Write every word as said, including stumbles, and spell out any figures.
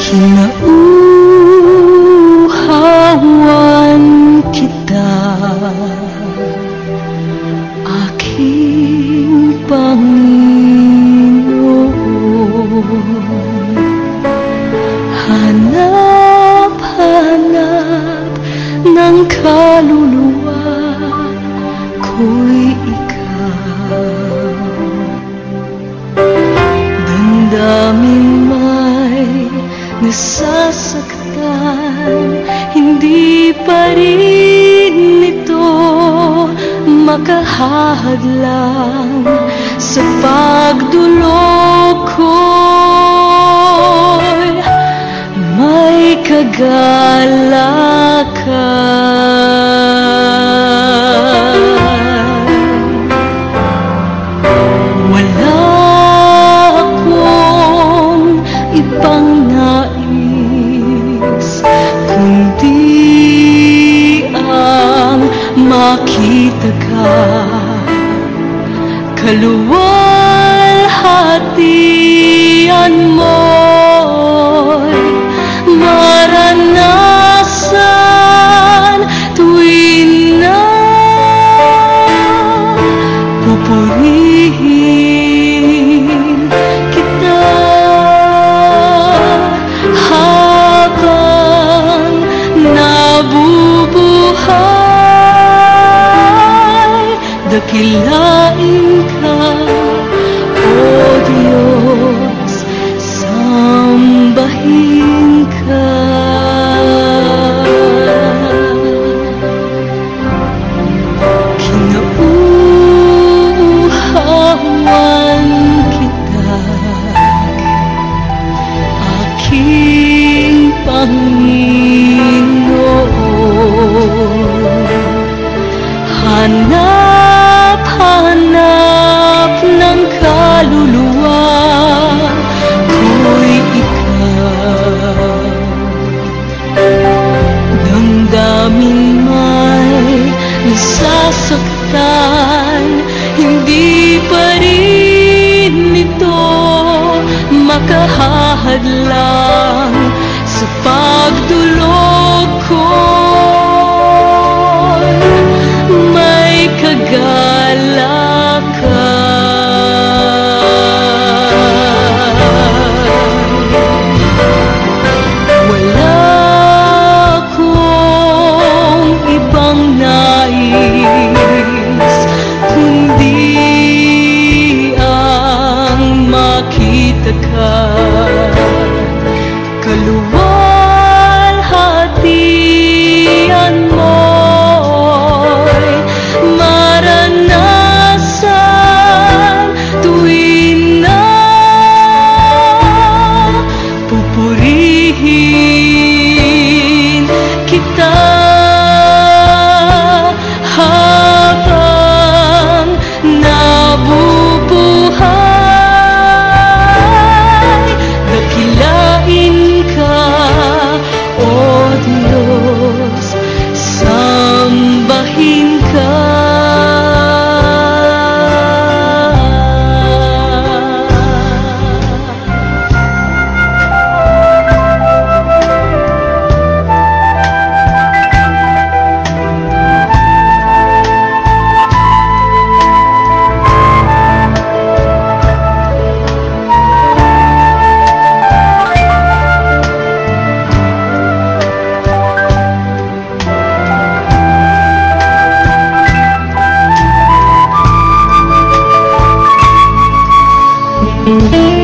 Kinauhawan kita, aking Panginoon. Hanap-hanap ng kaluluwa ko'y ikaw. Damdamin may nasasaktan, hindi pa rin ito makahahadlang sa pagdulog ko'y may kagalakan. Wala akong ibang nais kundi ang makita ka, kaluwalhatian mo'y maranasan tuwing na pupurihin kita habang nabubuhay. Dakilain ka, O Diyos, sambahin ka. Kinauuhawan kita, aking Panginoon. Hanap-hanap ng kaluluwa ko'y ikaw. Damdamin may nasasaktan, hindi pa rin ito makahahadlang sa pagdulog ko'y may kagalakan. Wala akong ibang nais kundi ang makita ka, kaluwalhatian mo'y maranasan tuwing na pupurihin kita habang nabubuhay. Dakilain ka, O Diyos, sambahin ka. Thank you.